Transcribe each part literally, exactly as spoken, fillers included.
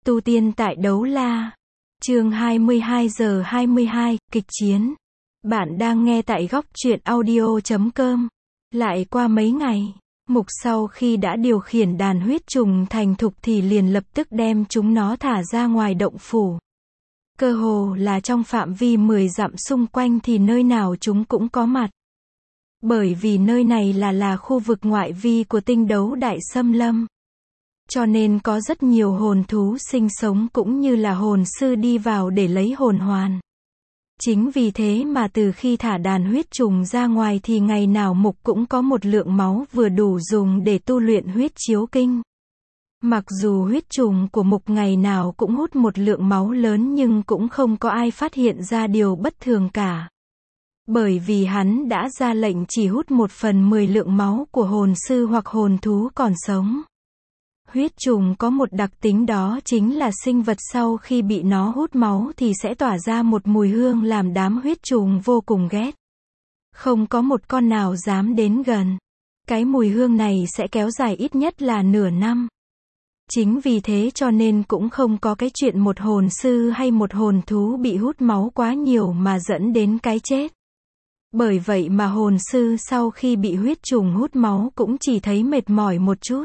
Tu tiên tại Đấu La. Chương hai mươi hai giờ hai mươi hai, kịch chiến. Bạn đang nghe tại góc truyện audio chấm com. Lại qua mấy ngày, Mục sau khi đã điều khiển đàn huyết trùng thành thục thì liền lập tức đem chúng nó thả ra ngoài động phủ. Cơ hồ là trong phạm vi mười dặm xung quanh thì nơi nào chúng cũng có mặt. Bởi vì nơi này là là khu vực ngoại vi của tinh đấu đại xâm lâm. Cho nên có rất nhiều hồn thú sinh sống cũng như là hồn sư đi vào để lấy hồn hoàn. Chính vì thế mà từ khi thả đàn huyết trùng ra ngoài thì ngày nào Mục cũng có một lượng máu vừa đủ dùng để tu luyện huyết chiếu kinh. Mặc dù huyết trùng của Mục ngày nào cũng hút một lượng máu lớn nhưng cũng không có ai phát hiện ra điều bất thường cả. Bởi vì hắn đã ra lệnh chỉ hút một phần mười lượng máu của hồn sư hoặc hồn thú còn sống. Huyết trùng có một đặc tính đó chính là sinh vật sau khi bị nó hút máu thì sẽ tỏa ra một mùi hương làm đám huyết trùng vô cùng ghét. Không có một con nào dám đến gần. Cái mùi hương này sẽ kéo dài ít nhất là nửa năm. Chính vì thế cho nên cũng không có cái chuyện một hồn sư hay một hồn thú bị hút máu quá nhiều mà dẫn đến cái chết. Bởi vậy mà hồn sư sau khi bị huyết trùng hút máu cũng chỉ thấy mệt mỏi một chút.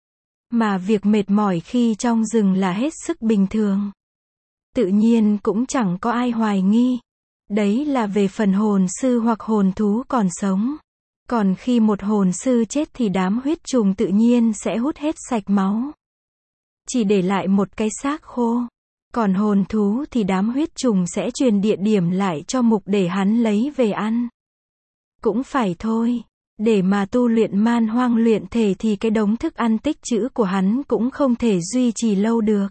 Mà việc mệt mỏi khi trong rừng là hết sức bình thường. Tự nhiên cũng chẳng có ai hoài nghi. Đấy là về phần hồn sư hoặc hồn thú còn sống. Còn khi một hồn sư chết thì đám huyết trùng tự nhiên sẽ hút hết sạch máu. Chỉ để lại một cái xác khô. Còn hồn thú thì đám huyết trùng sẽ truyền địa điểm lại cho Mục để hắn lấy về ăn. Cũng phải thôi. Để mà tu luyện man hoang luyện thể thì cái đống thức ăn tích trữ của hắn cũng không thể duy trì lâu được.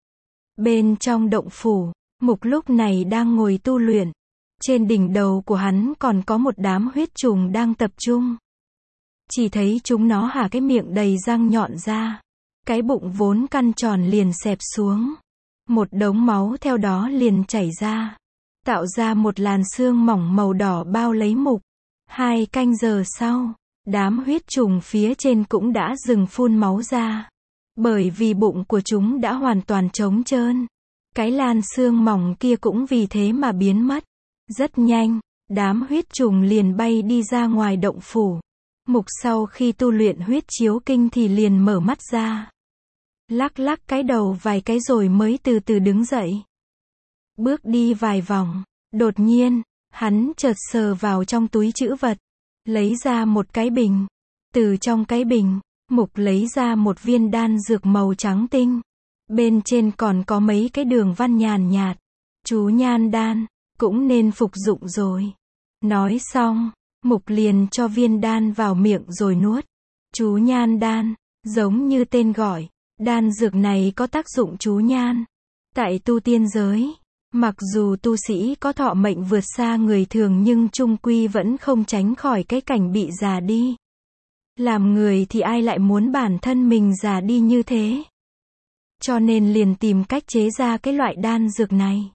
Bên trong động phủ, Mục lúc này đang ngồi tu luyện. Trên đỉnh đầu của hắn còn có một đám huyết trùng đang tập trung. Chỉ thấy chúng nó há cái miệng đầy răng nhọn ra. Cái bụng vốn căn tròn liền xẹp xuống. Một đống máu theo đó liền chảy ra. Tạo ra một làn sương mỏng màu đỏ bao lấy Mục. Hai canh giờ sau, đám huyết trùng phía trên cũng đã dừng phun máu ra. Bởi vì bụng của chúng đã hoàn toàn trống trơn. Cái làn sương mỏng kia cũng vì thế mà biến mất. Rất nhanh, đám huyết trùng liền bay đi ra ngoài động phủ. Mục sau khi tu luyện huyết chiếu kinh thì liền mở mắt ra. Lắc lắc cái đầu vài cái rồi mới từ từ đứng dậy. Bước đi vài vòng, đột nhiên, hắn chợt sờ vào trong túi trữ vật, lấy ra một cái bình. Từ trong cái bình, Mục lấy ra một viên đan dược màu trắng tinh. Bên trên còn có mấy cái đường văn nhàn nhạt. Chú nhan đan, cũng nên phục dụng rồi. Nói xong, Mục liền cho viên đan vào miệng rồi nuốt. Chú nhan đan, giống như tên gọi, đan dược này có tác dụng chú nhan. Tại tu tiên giới, mặc dù tu sĩ có thọ mệnh vượt xa người thường nhưng chung quy vẫn không tránh khỏi cái cảnh bị già đi. Làm người thì ai lại muốn bản thân mình già đi như thế. Cho nên liền tìm cách chế ra cái loại đan dược này.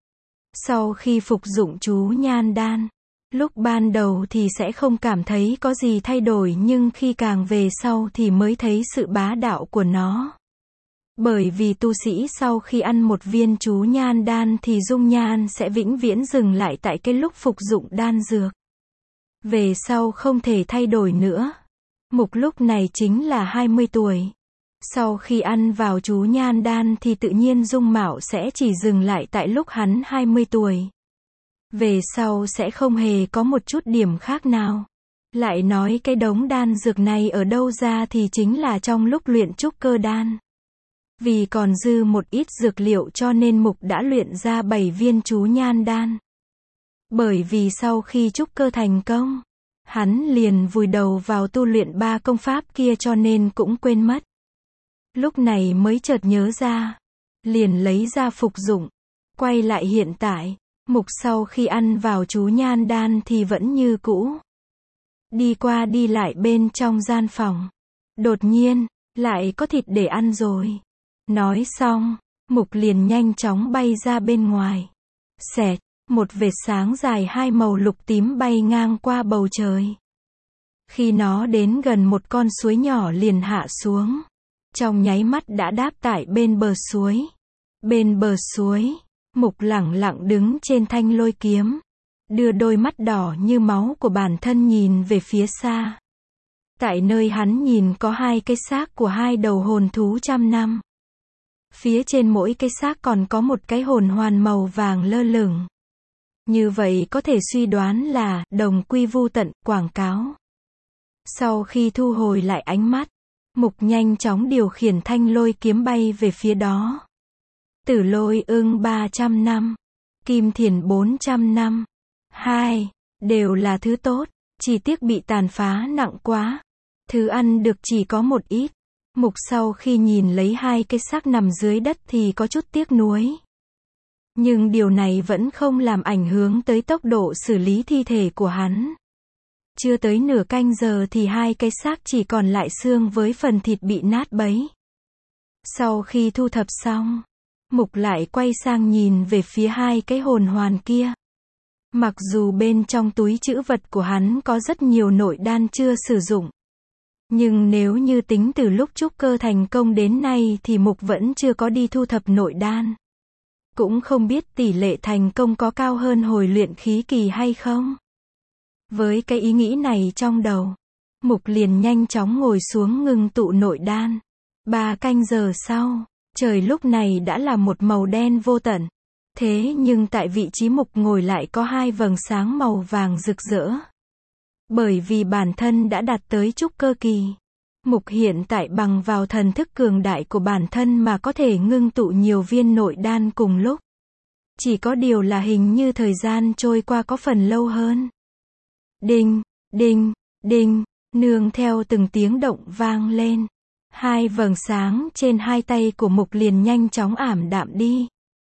Sau khi phục dụng chú nhan đan, lúc ban đầu thì sẽ không cảm thấy có gì thay đổi nhưng khi càng về sau thì mới thấy sự bá đạo của nó. Bởi vì tu sĩ sau khi ăn một viên chú nhan đan thì dung nhan sẽ vĩnh viễn dừng lại tại cái lúc phục dụng đan dược. Về sau không thể thay đổi nữa. Mục lúc này chính là hai mươi tuổi. Sau khi ăn vào chú nhan đan thì tự nhiên dung mạo sẽ chỉ dừng lại tại lúc hắn hai mươi tuổi. Về sau sẽ không hề có một chút điểm khác nào. Lại nói cái đống đan dược này ở đâu ra thì chính là trong lúc luyện trúc cơ đan. Vì còn dư một ít dược liệu cho nên Mục đã luyện ra bảy viên chú nhan đan. Bởi vì sau khi trúc cơ thành công, hắn liền vùi đầu vào tu luyện ba công pháp kia cho nên cũng quên mất. Lúc này mới chợt nhớ ra, liền lấy ra phục dụng. Quay lại hiện tại, Mục sau khi ăn vào chú nhan đan thì vẫn như cũ. Đi qua đi lại bên trong gian phòng. Đột nhiên, lại có thịt để ăn rồi. Nói xong, Mục liền nhanh chóng bay ra bên ngoài. Xẹt, một vệt sáng dài hai màu lục tím bay ngang qua bầu trời. Khi nó đến gần một con suối nhỏ liền hạ xuống. Trong nháy mắt đã đáp tại bên bờ suối. Bên bờ suối, Mục lẳng lặng đứng trên thanh lôi kiếm, đưa đôi mắt đỏ như máu của bản thân nhìn về phía xa. Tại nơi hắn nhìn có hai cái xác của hai đầu hồn thú trăm năm. Phía trên mỗi cái xác còn có một cái hồn hoàn màu vàng lơ lửng. Như vậy có thể suy đoán là đồng quy vu tận, quảng cáo. Sau khi thu hồi lại ánh mắt, Mục nhanh chóng điều khiển thanh lôi kiếm bay về phía đó. Tử Lôi Ưng ba trăm năm, Kim Thiền bốn trăm năm, hai, đều là thứ tốt, chỉ tiếc bị tàn phá nặng quá. Thứ ăn được chỉ có một ít. Mục sau khi nhìn lấy hai cái xác nằm dưới đất thì có chút tiếc nuối. Nhưng điều này vẫn không làm ảnh hưởng tới tốc độ xử lý thi thể của hắn. Chưa tới nửa canh giờ thì hai cái xác chỉ còn lại xương với phần thịt bị nát bấy. Sau khi thu thập xong, Mục lại quay sang nhìn về phía hai cái hồn hoàn kia. Mặc dù bên trong túi trữ vật của hắn có rất nhiều nội đan chưa sử dụng. Nhưng nếu như tính từ lúc trúc cơ thành công đến nay thì Mục vẫn chưa có đi thu thập nội đan. Cũng không biết tỷ lệ thành công có cao hơn hồi luyện khí kỳ hay không. Với cái ý nghĩ này trong đầu, Mục liền nhanh chóng ngồi xuống ngưng tụ nội đan. Ba canh giờ sau, trời lúc này đã là một màu đen vô tận. Thế nhưng tại vị trí Mục ngồi lại có hai vầng sáng màu vàng rực rỡ. Bởi vì bản thân đã đạt tới trúc cơ kỳ. Mục hiện tại bằng vào thần thức cường đại của bản thân mà có thể ngưng tụ nhiều viên nội đan cùng lúc. Chỉ có điều là hình như thời gian trôi qua có phần lâu hơn. Đinh, đinh, đinh, nương theo từng tiếng động vang lên. Hai vầng sáng trên hai tay của Mục liền nhanh chóng ảm đạm đi.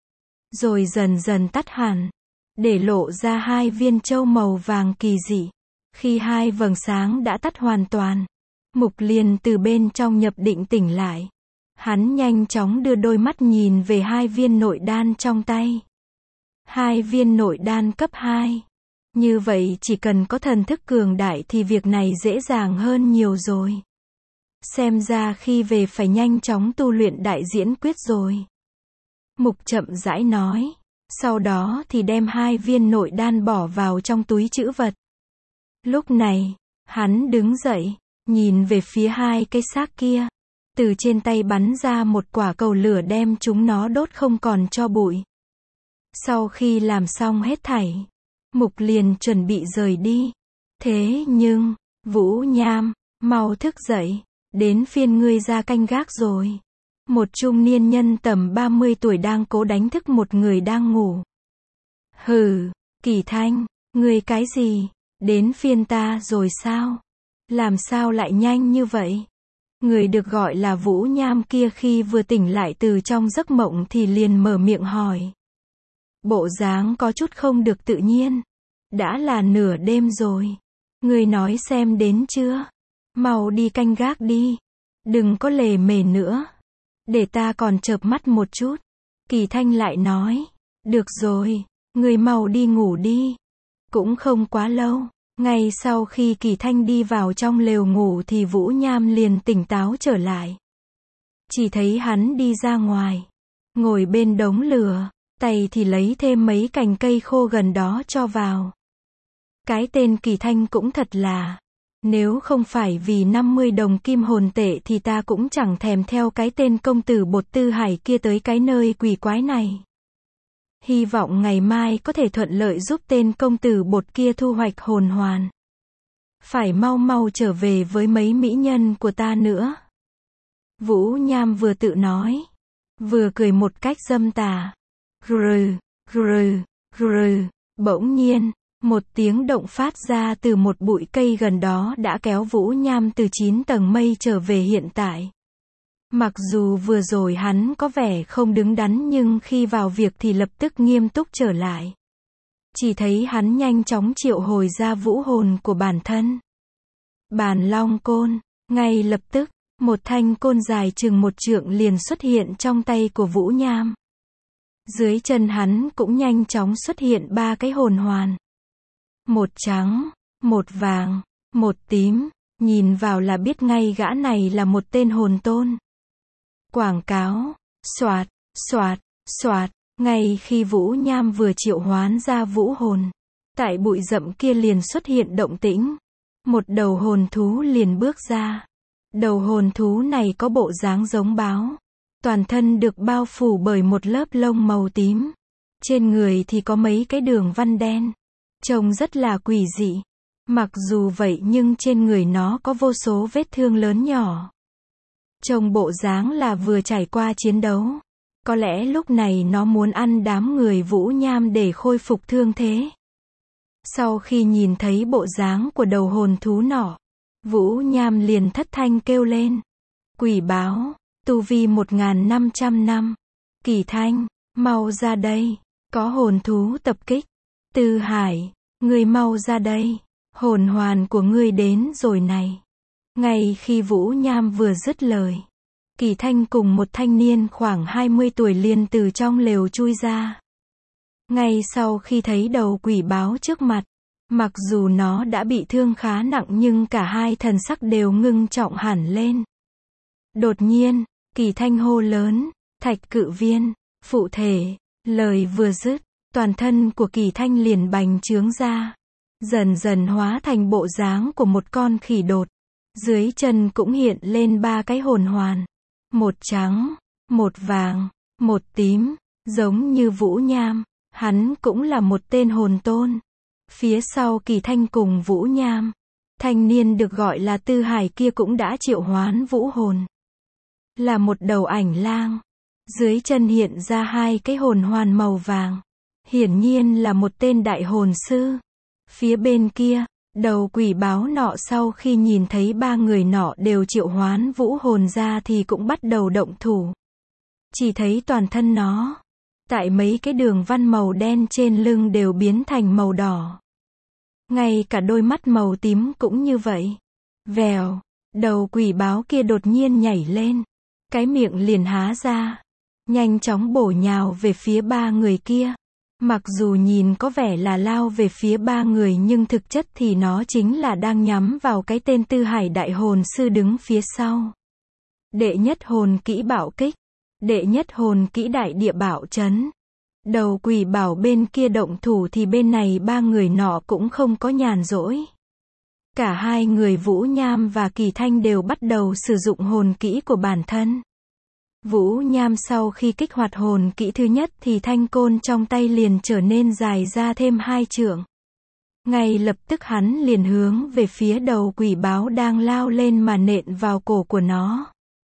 Rồi dần dần tắt hẳn. Để lộ ra hai viên châu màu vàng kỳ dị. Khi hai vầng sáng đã tắt hoàn toàn, Mục liền từ bên trong nhập định tỉnh lại. Hắn nhanh chóng đưa đôi mắt nhìn về hai viên nội đan trong tay. Hai viên nội đan cấp hai. Như vậy chỉ cần có thần thức cường đại thì việc này dễ dàng hơn nhiều rồi. Xem ra khi về phải nhanh chóng tu luyện đại diễn quyết rồi. Mục chậm rãi nói. Sau đó thì đem hai viên nội đan bỏ vào trong túi trữ vật. Lúc này, hắn đứng dậy, nhìn về phía hai cái xác kia. Từ trên tay bắn ra một quả cầu lửa đem chúng nó đốt không còn cho bụi. Sau khi làm xong hết thảy, Mục liền chuẩn bị rời đi. Thế nhưng, Vũ Nham, mau thức dậy, đến phiên ngươi ra canh gác rồi. Một trung niên nhân tầm ba mươi tuổi đang cố đánh thức một người đang ngủ. Hừ, Kỳ Thanh, ngươi cái gì? Đến phiên ta rồi sao? Làm sao lại nhanh như vậy? Người được gọi là Vũ Nham kia khi vừa tỉnh lại từ trong giấc mộng thì liền mở miệng hỏi. Bộ dáng có chút không được tự nhiên. Đã là nửa đêm rồi. Người nói xem đến chưa? Mau đi canh gác đi. Đừng có lề mề nữa. Để ta còn chợp mắt một chút. Kỳ Thanh lại nói. Được rồi, người mau đi ngủ đi. Cũng không quá lâu. Ngay sau khi Kỳ Thanh đi vào trong lều ngủ thì Vũ Nham liền tỉnh táo trở lại. Chỉ thấy hắn đi ra ngoài. Ngồi bên đống lửa. Tay thì lấy thêm mấy cành cây khô gần đó cho vào. Cái tên Kỳ Thanh cũng thật là. Nếu không phải vì năm mươi đồng kim hồn tệ thì ta cũng chẳng thèm theo cái tên công tử Bột Tư Hải kia tới cái nơi quỷ quái này. Hy vọng ngày mai có thể thuận lợi giúp tên công tử Bột kia thu hoạch hồn hoàn. Phải mau mau trở về với mấy mỹ nhân của ta nữa. Vũ Nham vừa tự nói, vừa cười một cách dâm tà. Rừ, rừ, rừ, bỗng nhiên, một tiếng động phát ra từ một bụi cây gần đó đã kéo Vũ Nham từ chín tầng mây trở về hiện tại. Mặc dù vừa rồi hắn có vẻ không đứng đắn nhưng khi vào việc thì lập tức nghiêm túc trở lại. Chỉ thấy hắn nhanh chóng triệu hồi ra vũ hồn của bản thân. Bàn long côn, ngay lập tức, một thanh côn dài chừng một trượng liền xuất hiện trong tay của Vũ Nham. Dưới chân hắn cũng nhanh chóng xuất hiện ba cái hồn hoàn. Một trắng, một vàng, một tím, nhìn vào là biết ngay gã này là một tên hồn tôn. Quảng cáo, xoạt, xoạt, Soạt, ngay khi Vũ Nham vừa triệu hoán ra vũ hồn, tại bụi rậm kia liền xuất hiện động tĩnh. Một đầu hồn thú liền bước ra. Đầu hồn thú này có bộ dáng giống báo. Toàn thân được bao phủ bởi một lớp lông màu tím. Trên người thì có mấy cái đường văn đen. Trông rất là quỷ dị. Mặc dù vậy nhưng trên người nó có vô số vết thương lớn nhỏ. Trông bộ dáng là vừa trải qua chiến đấu. Có lẽ lúc này nó muốn ăn đám người Vũ Nham để khôi phục thương thế. Sau khi nhìn thấy bộ dáng của đầu hồn thú nọ, Vũ Nham liền thất thanh kêu lên. Quỷ báo, tu vi một nghìn năm trăm năm. Kỳ Thanh, mau ra đây, có hồn thú tập kích. Tư Hải, ngươi mau ra đây, hồn hoàn của ngươi đến rồi này. Ngay khi Vũ Nham vừa dứt lời, Kỳ Thanh cùng một thanh niên khoảng hai mươi tuổi liền từ trong lều chui ra. Ngay sau khi thấy đầu quỷ báo trước mặt, mặc dù nó đã bị thương khá nặng nhưng cả hai thần sắc đều ngưng trọng hẳn lên. Đột nhiên, Kỳ Thanh hô lớn, Thạch Cự Viên, phụ thể, lời vừa dứt, toàn thân của Kỳ Thanh liền bành trướng ra, dần dần hóa thành bộ dáng của một con khỉ đột. Dưới chân cũng hiện lên ba cái hồn hoàn, một trắng, một vàng, một tím, giống như Vũ Nham, hắn cũng là một tên hồn tôn. Phía sau Kỳ Thanh cùng Vũ Nham, thanh niên được gọi là Tư Hải kia cũng đã triệu hoán vũ hồn. Là một đầu ảnh lang. Dưới chân hiện ra hai cái hồn hoàn màu vàng. Hiển nhiên là một tên đại hồn sư. Phía bên kia, đầu quỷ báo nọ sau khi nhìn thấy ba người nọ đều triệu hoán vũ hồn ra thì cũng bắt đầu động thủ. Chỉ thấy toàn thân nó, tại mấy cái đường văn màu đen trên lưng đều biến thành màu đỏ. Ngay cả đôi mắt màu tím cũng như vậy. Vèo, đầu quỷ báo kia đột nhiên nhảy lên. Cái miệng liền há ra. Nhanh chóng bổ nhào về phía ba người kia. Mặc dù nhìn có vẻ là lao về phía ba người nhưng thực chất thì nó chính là đang nhắm vào cái tên Tư Hải đại hồn sư đứng phía sau. Đệ nhất hồn kỹ bạo kích. Đệ nhất hồn kỹ đại địa bạo chấn. Đầu quỷ bảo bên kia động thủ thì bên này ba người nọ cũng không có nhàn rỗi. Cả hai người Vũ Nham và Kỳ Thanh đều bắt đầu sử dụng hồn kỹ của bản thân. Vũ Nham sau khi kích hoạt hồn kỹ thứ nhất thì thanh côn trong tay liền trở nên dài ra thêm hai trượng. Ngay lập tức hắn liền hướng về phía đầu quỷ báo đang lao lên mà nện vào cổ của nó.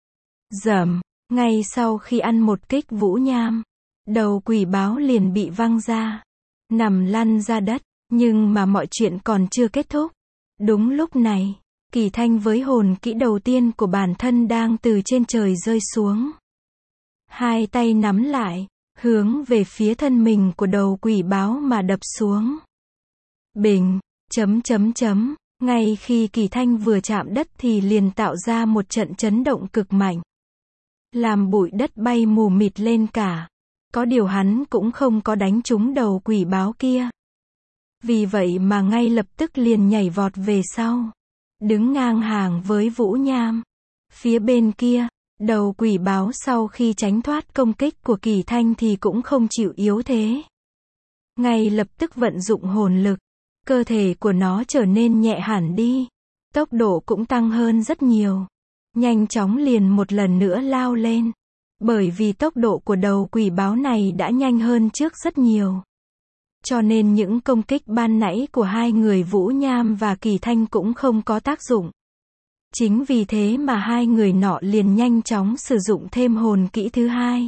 Dầm, ngay sau khi ăn một kích Vũ Nham, đầu quỷ báo liền bị văng ra, nằm lăn ra đất, nhưng mà mọi chuyện còn chưa kết thúc. Đúng lúc này, Kỳ Thanh với hồn kỹ đầu tiên của bản thân đang từ trên trời rơi xuống. Hai tay nắm lại, hướng về phía thân mình của đầu quỷ báo mà đập xuống. Bình, chấm chấm chấm, ngay khi Kỳ Thanh vừa chạm đất thì liền tạo ra một trận chấn động cực mạnh. Làm bụi đất bay mù mịt lên cả. Có điều hắn cũng không có đánh trúng đầu quỷ báo kia. Vì vậy mà ngay lập tức liền nhảy vọt về sau. Đứng ngang hàng với Vũ Nham. Phía bên kia, đầu quỷ báo sau khi tránh thoát công kích của Kỳ Thanh thì cũng không chịu yếu thế. Ngay lập tức vận dụng hồn lực. Cơ thể của nó trở nên nhẹ hẳn đi. Tốc độ cũng tăng hơn rất nhiều. Nhanh chóng liền một lần nữa lao lên. Bởi vì tốc độ của đầu quỷ báo này đã nhanh hơn trước rất nhiều. Cho nên những công kích ban nãy của hai người Vũ Nham và Kỳ Thanh cũng không có tác dụng. Chính vì thế mà hai người nọ liền nhanh chóng sử dụng thêm hồn kỹ thứ hai.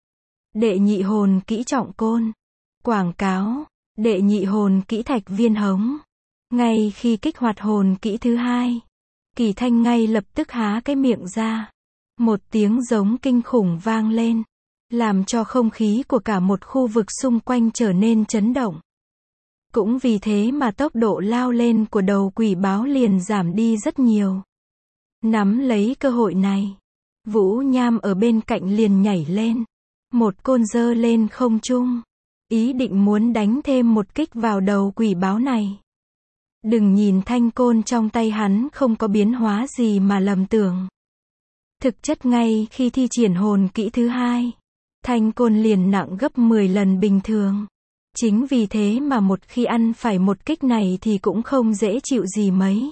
Đệ nhị hồn kỹ trọng côn. Quảng cáo. Đệ nhị hồn kỹ thạch viên hống. Ngay khi kích hoạt hồn kỹ thứ hai, Kỳ Thanh ngay lập tức há cái miệng ra. Một tiếng giống kinh khủng vang lên, làm cho không khí của cả một khu vực xung quanh trở nên chấn động. Cũng vì thế mà tốc độ lao lên của đầu quỷ báo liền giảm đi rất nhiều. Nắm lấy cơ hội này, Vũ Nham ở bên cạnh liền nhảy lên, một côn giơ lên không trung, ý định muốn đánh thêm một kích vào đầu quỷ báo này. Đừng nhìn thanh côn trong tay hắn không có biến hóa gì mà lầm tưởng. Thực chất ngay khi thi triển hồn kỹ thứ hai, thanh côn liền nặng gấp mười lần bình thường. Chính vì thế mà một khi ăn phải một kích này thì cũng không dễ chịu gì mấy.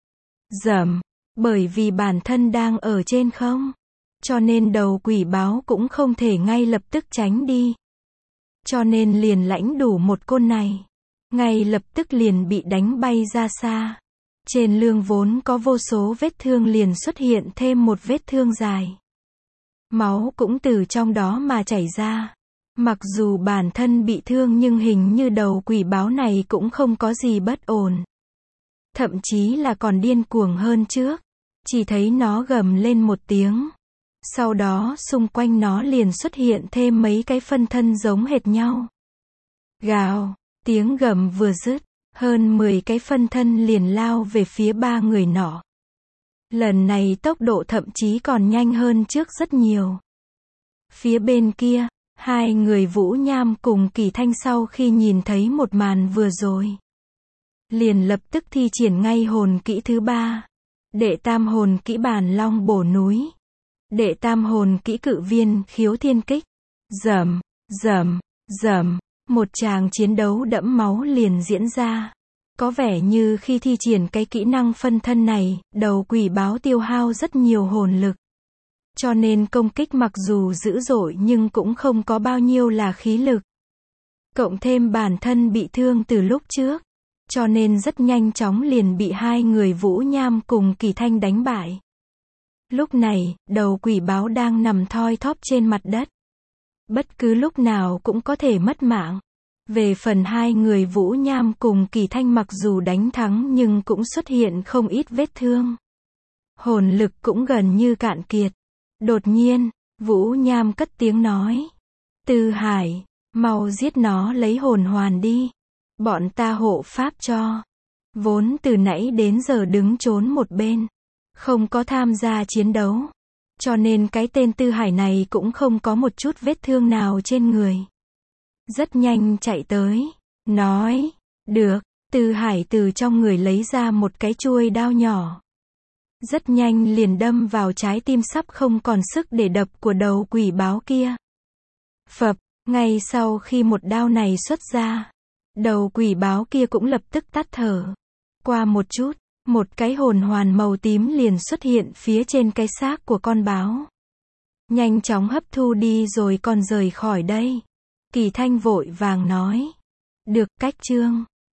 Dầm, bởi vì bản thân đang ở trên không, cho nên đầu quỷ báo cũng không thể ngay lập tức tránh đi. Cho nên liền lãnh đủ một côn này, ngay lập tức liền bị đánh bay ra xa. Trên lưng vốn có vô số vết thương liền xuất hiện thêm một vết thương dài. Máu cũng từ trong đó mà chảy ra. Mặc dù bản thân bị thương nhưng hình như đầu quỷ báo này cũng không có gì bất ổn. Thậm chí là còn điên cuồng hơn trước. Chỉ thấy nó gầm lên một tiếng. Sau đó xung quanh nó liền xuất hiện thêm mấy cái phân thân giống hệt nhau. Gào, tiếng gầm vừa dứt, hơn mười cái phân thân liền lao về phía ba người nọ. Lần này tốc độ thậm chí còn nhanh hơn trước rất nhiều. Phía bên kia, hai người Vũ Nham cùng Kỳ Thanh sau khi nhìn thấy một màn vừa rồi, liền lập tức thi triển ngay hồn kỹ thứ ba. Đệ tam hồn kỹ Bàn Long bổ núi. Đệ tam hồn kỹ Cự Viên khiếu thiên kích. Rầm, rầm, rầm, một tràng chiến đấu đẫm máu liền diễn ra. Có vẻ như khi thi triển cái kỹ năng phân thân này, đầu quỷ báo tiêu hao rất nhiều hồn lực. Cho nên công kích mặc dù dữ dội nhưng cũng không có bao nhiêu là khí lực. Cộng thêm bản thân bị thương từ lúc trước, cho nên rất nhanh chóng liền bị hai người Vũ Nham cùng Kỳ Thanh đánh bại. Lúc này, đầu quỷ báo đang nằm thoi thóp trên mặt đất. Bất cứ lúc nào cũng có thể mất mạng. Về phần hai người Vũ Nham cùng Kỳ Thanh mặc dù đánh thắng nhưng cũng xuất hiện không ít vết thương. Hồn lực cũng gần như cạn kiệt. Đột nhiên, Vũ Nham cất tiếng nói. Tư Hải, mau giết nó lấy hồn hoàn đi. Bọn ta hộ pháp cho. Vốn từ nãy đến giờ đứng trốn một bên, không có tham gia chiến đấu. Cho nên cái tên Tư Hải này cũng không có một chút vết thương nào trên người. Rất nhanh chạy tới, nói, được, Tư Hải từ trong người lấy ra một cái chuôi đao nhỏ. Rất nhanh liền đâm vào trái tim sắp không còn sức để đập của đầu quỷ báo kia. Phập, ngay sau khi một đao này xuất ra, đầu quỷ báo kia cũng lập tức tắt thở. Qua một chút, một cái hồn hoàn màu tím liền xuất hiện phía trên cái xác của con báo. Nhanh chóng hấp thu đi rồi còn rời khỏi đây. Kỳ Thanh vội vàng nói. Được, cách chương.